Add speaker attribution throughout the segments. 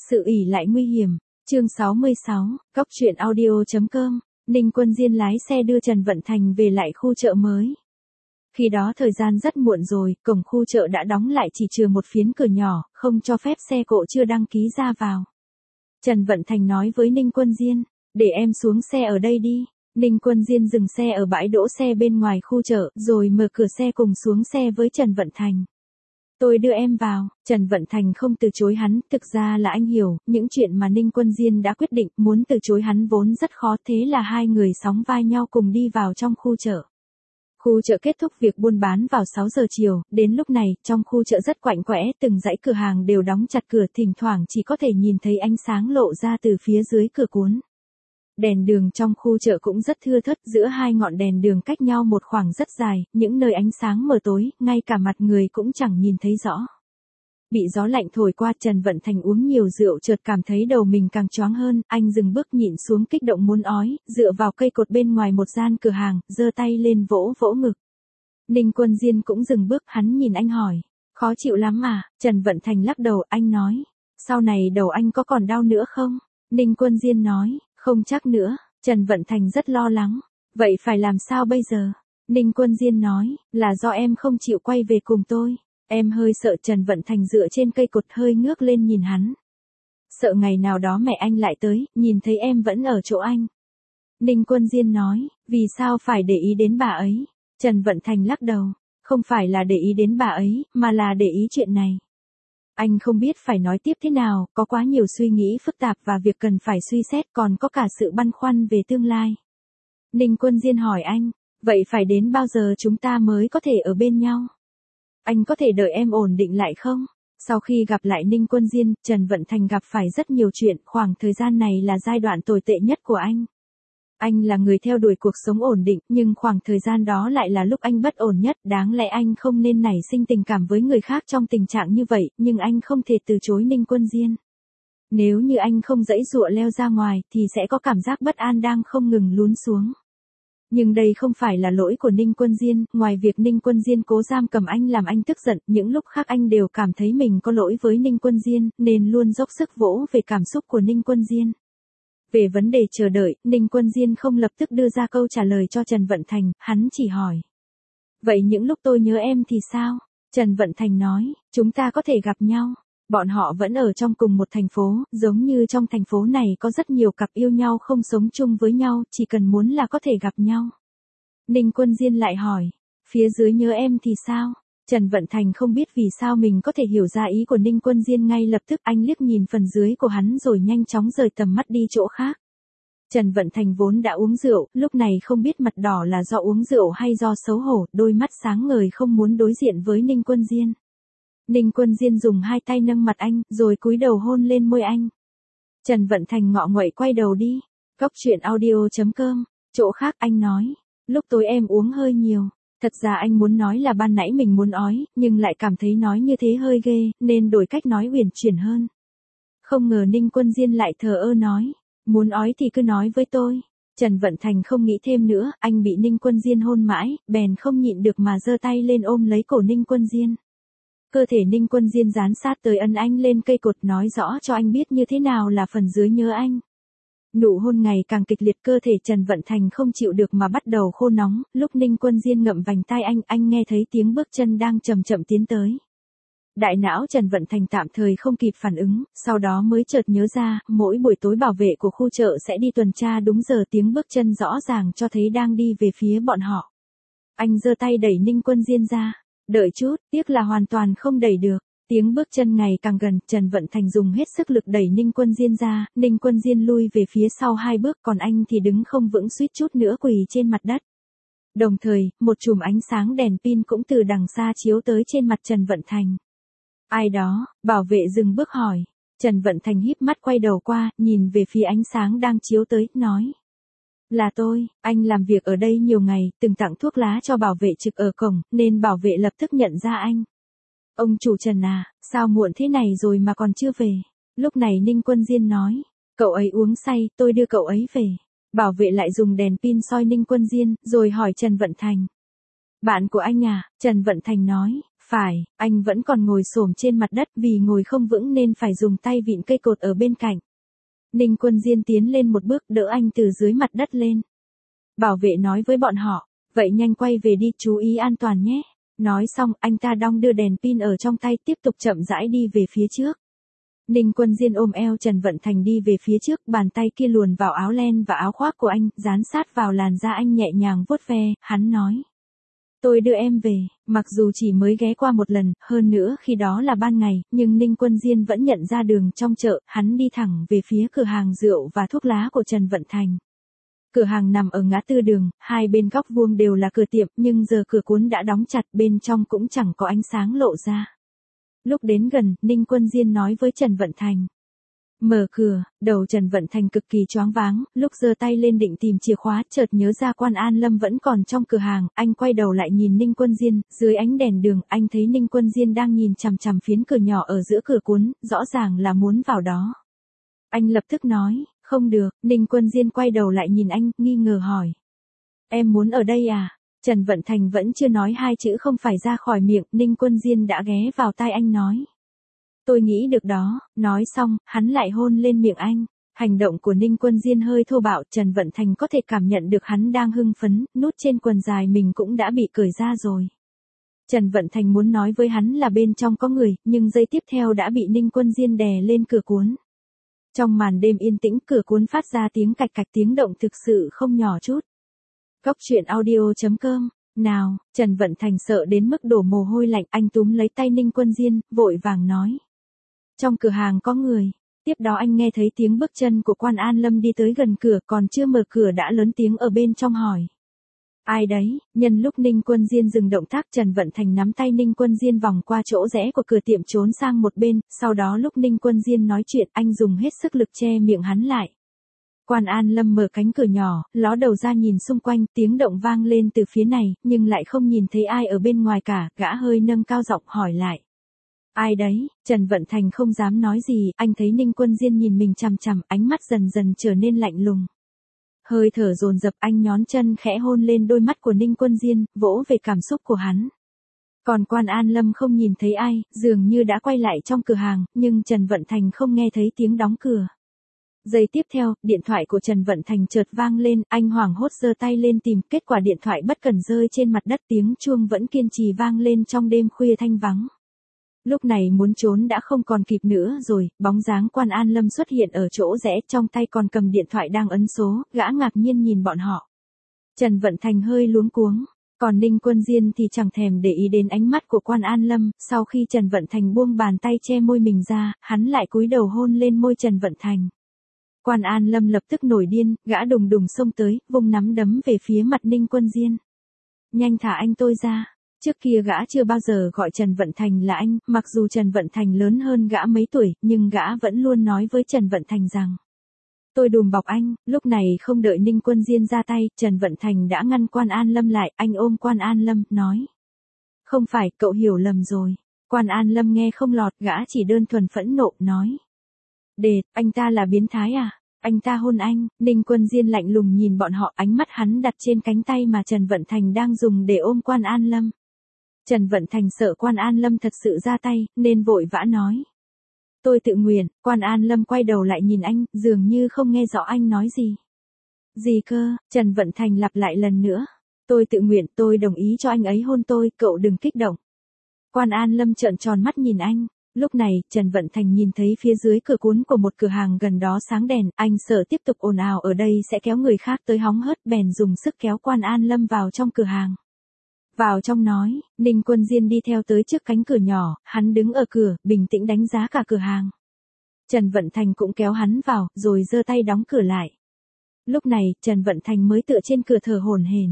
Speaker 1: Sự ỷ lại nguy hiểm, chương 66, Cóc truyện audio.com, Ninh Quân Diên lái xe đưa Trần Vận Thành về lại khu chợ mới. Khi đó thời gian rất muộn rồi, cổng khu chợ đã đóng lại chỉ trừ một phiến cửa nhỏ, không cho phép xe cộ chưa đăng ký ra vào. Trần Vận Thành nói với Ninh Quân Diên, để em xuống xe ở đây đi. Ninh Quân Diên dừng xe ở bãi đỗ xe bên ngoài khu chợ, rồi mở cửa xe cùng xuống xe với Trần Vận Thành. Tôi đưa em vào, Trần Vận Thành không từ chối hắn, thực ra là anh hiểu, những chuyện mà Ninh Quân Diên đã quyết định, muốn từ chối hắn vốn rất khó, thế là hai người sóng vai nhau cùng đi vào trong khu chợ. Khu chợ kết thúc việc buôn bán vào 6 giờ chiều, đến lúc này, trong khu chợ rất quạnh quẽ, từng dãy cửa hàng đều đóng chặt cửa, thỉnh thoảng chỉ có thể nhìn thấy ánh sáng lộ ra từ phía dưới cửa cuốn. Đèn đường trong khu chợ cũng rất thưa thớt, giữa hai ngọn đèn đường cách nhau một khoảng rất dài, những nơi ánh sáng mờ tối, ngay cả mặt người cũng chẳng nhìn thấy rõ. Bị gió lạnh thổi qua, Trần Vận Thành uống nhiều rượu chợt cảm thấy đầu mình càng choáng hơn, anh dừng bước nhịn xuống kích động muốn ói, dựa vào cây cột bên ngoài một gian cửa hàng, giơ tay lên vỗ vỗ ngực. Ninh Quân Diên cũng dừng bước, hắn nhìn anh hỏi, khó chịu lắm à? Trần Vận Thành lắc đầu, anh nói, sau này đầu anh có còn đau nữa không? Ninh Quân Diên nói, không chắc nữa. Trần Vận Thành rất lo lắng, vậy phải làm sao bây giờ? Ninh Quân Diên nói, là do em không chịu quay về cùng tôi. Em hơi sợ. Trần Vận Thành dựa trên cây cột hơi ngước lên nhìn hắn. Sợ ngày nào đó mẹ anh lại tới, nhìn thấy em vẫn ở chỗ anh. Ninh Quân Diên nói, vì sao phải để ý đến bà ấy? Trần Vận Thành lắc đầu, không phải là để ý đến bà ấy, mà là để ý chuyện này. Anh không biết phải nói tiếp thế nào, có quá nhiều suy nghĩ phức tạp và việc cần phải suy xét, còn có cả sự băn khoăn về tương lai. Ninh Quân Diên hỏi anh, vậy phải đến bao giờ chúng ta mới có thể ở bên nhau? Anh có thể đợi em ổn định lại không? Sau khi gặp lại Ninh Quân Diên, Trần Vận Thành gặp phải rất nhiều chuyện, khoảng thời gian này là giai đoạn tồi tệ nhất của anh. Anh là người theo đuổi cuộc sống ổn định, nhưng khoảng thời gian đó lại là lúc anh bất ổn nhất, đáng lẽ anh không nên nảy sinh tình cảm với người khác trong tình trạng như vậy, nhưng anh không thể từ chối Ninh Quân Diên. Nếu như anh không giãy giụa leo ra ngoài, thì sẽ có cảm giác bất an đang không ngừng lún xuống. Nhưng đây không phải là lỗi của Ninh Quân Diên, ngoài việc Ninh Quân Diên cố giam cầm anh làm anh tức giận, những lúc khác anh đều cảm thấy mình có lỗi với Ninh Quân Diên, nên luôn dốc sức vỗ về cảm xúc của Ninh Quân Diên. Về vấn đề chờ đợi, Ninh Quân Diên không lập tức đưa ra câu trả lời cho Trần Vận Thành, hắn chỉ hỏi. Vậy những lúc tôi nhớ em thì sao? Trần Vận Thành nói, chúng ta có thể gặp nhau. Bọn họ vẫn ở trong cùng một thành phố, giống như trong thành phố này có rất nhiều cặp yêu nhau không sống chung với nhau, chỉ cần muốn là có thể gặp nhau. Ninh Quân Diên lại hỏi, phía dưới nhớ em thì sao? Trần Vận Thành không biết vì sao mình có thể hiểu ra ý của Ninh Quân Diên ngay lập tức, anh liếc nhìn phần dưới của hắn rồi nhanh chóng rời tầm mắt đi chỗ khác. Trần Vận Thành vốn đã uống rượu, lúc này không biết mặt đỏ là do uống rượu hay do xấu hổ, đôi mắt sáng ngời không muốn đối diện với Ninh Quân Diên. Ninh Quân Diên dùng hai tay nâng mặt anh, rồi cúi đầu hôn lên môi anh. Trần Vận Thành ngọ nguậy quay đầu đi. Cóc truyện audio.com, chỗ khác anh nói, lúc tối em uống hơi nhiều. Thật ra anh muốn nói là ban nãy mình muốn ói, nhưng lại cảm thấy nói như thế hơi ghê, nên đổi cách nói uyển chuyển hơn. Không ngờ Ninh Quân Diên lại thờ ơ nói, muốn ói thì cứ nói với tôi. Trần Vận Thành không nghĩ thêm nữa, anh bị Ninh Quân Diên hôn mãi, bèn không nhịn được mà giơ tay lên ôm lấy cổ Ninh Quân Diên. Cơ thể Ninh Quân Diên dán sát tới ấn anh lên cây cột, nói rõ cho anh biết như thế nào là phần dưới nhớ anh. Nụ hôn ngày càng kịch liệt, cơ thể Trần Vận Thành không chịu được mà bắt đầu khô nóng, lúc Ninh Quân Diên ngậm vành tai anh nghe thấy tiếng bước chân đang chậm chậm tiến tới. Đại não Trần Vận Thành tạm thời không kịp phản ứng, sau đó mới chợt nhớ ra, mỗi buổi tối bảo vệ của khu chợ sẽ đi tuần tra đúng giờ, tiếng bước chân rõ ràng cho thấy đang đi về phía bọn họ. Anh giơ tay đẩy Ninh Quân Diên ra, đợi chút, tiếc là hoàn toàn không đẩy được. Tiếng bước chân ngày càng gần, Trần Vận Thành dùng hết sức lực đẩy Ninh Quân Diên ra, Ninh Quân Diên lui về phía sau 2 bước, còn anh thì đứng không vững, suýt chút nữa quỳ trên mặt đất. Đồng thời, một chùm ánh sáng đèn pin cũng từ đằng xa chiếu tới trên mặt Trần Vận Thành. Ai đó? Bảo vệ dừng bước hỏi. Trần Vận Thành híp mắt quay đầu qua, nhìn về phía ánh sáng đang chiếu tới, nói. Là tôi, anh làm việc ở đây nhiều ngày, từng tặng thuốc lá cho bảo vệ trực ở cổng, nên bảo vệ lập tức nhận ra anh. Ông chủ Trần à, sao muộn thế này rồi mà còn chưa về? Lúc này Ninh Quân Diên nói, cậu ấy uống say, tôi đưa cậu ấy về. Bảo vệ lại dùng đèn pin soi Ninh Quân Diên, rồi hỏi Trần Vận Thành. Bạn của anh à? Trần Vận Thành nói, Phải, anh vẫn còn ngồi xổm trên mặt đất vì ngồi không vững nên phải dùng tay vịn cây cột ở bên cạnh. Ninh Quân Diên tiến lên một bước đỡ anh từ dưới mặt đất lên. Bảo vệ nói với bọn họ, vậy nhanh quay về đi, chú ý an toàn nhé. Nói xong, anh ta đong đưa đèn pin ở trong tay tiếp tục chậm rãi đi về phía trước. Ninh Quân Diên ôm eo Trần Vận Thành đi về phía trước, bàn tay kia luồn vào áo len và áo khoác của anh, dán sát vào làn da anh nhẹ nhàng vuốt ve, hắn nói. Tôi đưa em về, mặc dù chỉ mới ghé qua một lần, hơn nữa khi đó là ban ngày, nhưng Ninh Quân Diên vẫn nhận ra đường trong chợ, hắn đi thẳng về phía cửa hàng rượu và thuốc lá của Trần Vận Thành. Cửa hàng nằm ở ngã tư đường, hai bên góc vuông đều là cửa tiệm, nhưng giờ cửa cuốn đã đóng chặt, bên trong cũng chẳng có ánh sáng lộ ra. Lúc đến gần, Ninh Quân Diên nói với Trần Vận Thành. Mở cửa, đầu Trần Vận Thành cực kỳ choáng váng, lúc giơ tay lên định tìm chìa khóa, chợt nhớ ra Quan An Lâm vẫn còn trong cửa hàng, anh quay đầu lại nhìn Ninh Quân Diên, dưới ánh đèn đường, anh thấy Ninh Quân Diên đang nhìn chằm chằm phiến cửa nhỏ ở giữa cửa cuốn, rõ ràng là muốn vào đó. Anh lập tức nói, không được, Ninh Quân Diên quay đầu lại nhìn anh, nghi ngờ hỏi. Em muốn ở đây à? Trần Vận Thành vẫn chưa nói hai chữ không phải ra khỏi miệng, Ninh Quân Diên đã ghé vào tai anh nói. Tôi nghĩ được đó, nói xong, hắn lại hôn lên miệng anh. Hành động của Ninh Quân Diên hơi thô bạo, Trần Vận Thành có thể cảm nhận được hắn đang hưng phấn, nút trên quần dài mình cũng đã bị cởi ra rồi. Trần Vận Thành muốn nói với hắn là bên trong có người, nhưng giây tiếp theo đã bị Ninh Quân Diên đè lên cửa cuốn. Trong màn đêm yên tĩnh, cửa cuốn phát ra tiếng cạch cạch, tiếng động thực sự không nhỏ chút. Góc truyện audio.com. Nào, Trần Vận Thành sợ đến mức đổ mồ hôi lạnh, anh túm lấy tay Ninh Quân Diên, vội vàng nói. Trong cửa hàng có người. Tiếp đó anh nghe thấy tiếng bước chân của Quan An Lâm đi tới gần cửa, còn chưa mở cửa đã lớn tiếng ở bên trong hỏi. Ai đấy? Nhân lúc Ninh Quân Diên dừng động tác, Trần Vận Thành nắm tay Ninh Quân Diên vòng qua chỗ rẽ của cửa tiệm trốn sang một bên, sau đó lúc Ninh Quân Diên nói chuyện, anh dùng hết sức lực che miệng hắn lại. Quan An Lâm mở cánh cửa nhỏ, ló đầu ra nhìn xung quanh, tiếng động vang lên từ phía này, nhưng lại không nhìn thấy ai ở bên ngoài cả, gã hơi nâng cao giọng hỏi lại. Ai đấy? Trần Vận Thành không dám nói gì, anh thấy Ninh Quân Diên nhìn mình chằm chằm, ánh mắt dần dần trở nên lạnh lùng. Hơi thở dồn dập, anh nhón chân khẽ hôn lên đôi mắt của Ninh Quân Diên, vỗ về cảm xúc của hắn. Còn Quan An Lâm không nhìn thấy ai, dường như đã quay lại trong cửa hàng, nhưng Trần Vận Thành không nghe thấy tiếng đóng cửa. Giây tiếp theo, điện thoại của Trần Vận Thành chợt vang lên, anh hoảng hốt giơ tay lên tìm, kết quả điện thoại bất cẩn rơi trên mặt đất, tiếng chuông vẫn kiên trì vang lên trong đêm khuya thanh vắng. Lúc này muốn trốn đã không còn kịp nữa rồi, bóng dáng Quan An Lâm xuất hiện ở chỗ rẽ, trong tay còn cầm điện thoại đang ấn số, gã ngạc nhiên nhìn bọn họ. Trần Vận Thành hơi luống cuống, còn Ninh Quân Diên thì chẳng thèm để ý đến ánh mắt của Quan An Lâm, sau khi Trần Vận Thành buông bàn tay che môi mình ra, hắn lại cúi đầu hôn lên môi Trần Vận Thành. Quan An Lâm lập tức nổi điên, gã đùng đùng xông tới, vung nắm đấm về phía mặt Ninh Quân Diên. Nhanh thả anh tôi ra. Trước kia gã chưa bao giờ gọi Trần Vận Thành là anh, mặc dù Trần Vận Thành lớn hơn gã mấy tuổi, nhưng gã vẫn luôn nói với Trần Vận Thành rằng. Tôi đùm bọc anh, lúc này không đợi Ninh Quân Diên ra tay, Trần Vận Thành đã ngăn Quan An Lâm lại, anh ôm Quan An Lâm, nói. Không phải, cậu hiểu lầm rồi. Quan An Lâm nghe không lọt, gã chỉ đơn thuần phẫn nộ, nói. Đệt, anh ta là biến thái à? Anh ta hôn anh. Ninh Quân Diên lạnh lùng nhìn bọn họ, ánh mắt hắn đặt trên cánh tay mà Trần Vận Thành đang dùng để ôm Quan An Lâm. Trần Vận Thành sợ Quan An Lâm thật sự ra tay, nên vội vã nói. Tôi tự nguyện. Quan An Lâm quay đầu lại nhìn anh, dường như không nghe rõ anh nói gì. Gì cơ? Trần Vận Thành lặp lại lần nữa. Tôi tự nguyện, tôi đồng ý cho anh ấy hôn tôi, cậu đừng kích động. Quan An Lâm trợn tròn mắt nhìn anh. Lúc này, Trần Vận Thành nhìn thấy phía dưới cửa cuốn của một cửa hàng gần đó sáng đèn, anh sợ tiếp tục ồn ào ở đây sẽ kéo người khác tới hóng hớt, bèn dùng sức kéo Quan An Lâm vào trong cửa hàng. Vào trong nói, Ninh Quân Diên đi theo tới trước cánh cửa nhỏ, hắn đứng ở cửa, bình tĩnh đánh giá cả cửa hàng. Trần Vận Thành cũng kéo hắn vào, rồi giơ tay đóng cửa lại. Lúc này, Trần Vận Thành mới tựa trên cửa thở hổn hển.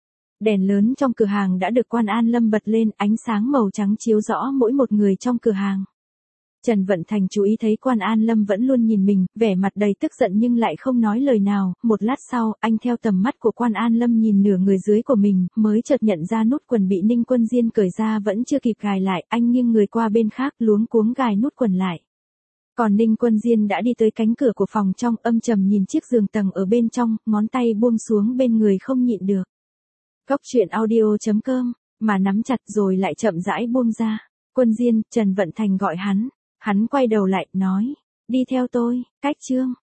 Speaker 1: Đèn lớn trong cửa hàng đã được Quan An Lâm bật lên, ánh sáng màu trắng chiếu rõ mỗi một người trong cửa hàng. Trần Vận Thành chú ý thấy Quan An Lâm vẫn luôn nhìn mình, vẻ mặt đầy tức giận nhưng lại không nói lời nào, một lát sau, anh theo tầm mắt của Quan An Lâm nhìn nửa người dưới của mình, mới chợt nhận ra nút quần bị Ninh Quân Diên cởi ra vẫn chưa kịp gài lại, anh nghiêng người qua bên khác luống cuống gài nút quần lại. Còn Ninh Quân Diên đã đi tới cánh cửa của phòng trong, âm trầm nhìn chiếc giường tầng ở bên trong, ngón tay buông xuống bên người không nhịn được. Góc truyện audio.com mà nắm chặt rồi lại chậm rãi buông ra. Quân Diên, Trần Vận Thành gọi hắn. Hắn quay đầu lại, nói, đi theo tôi, Cách Trương.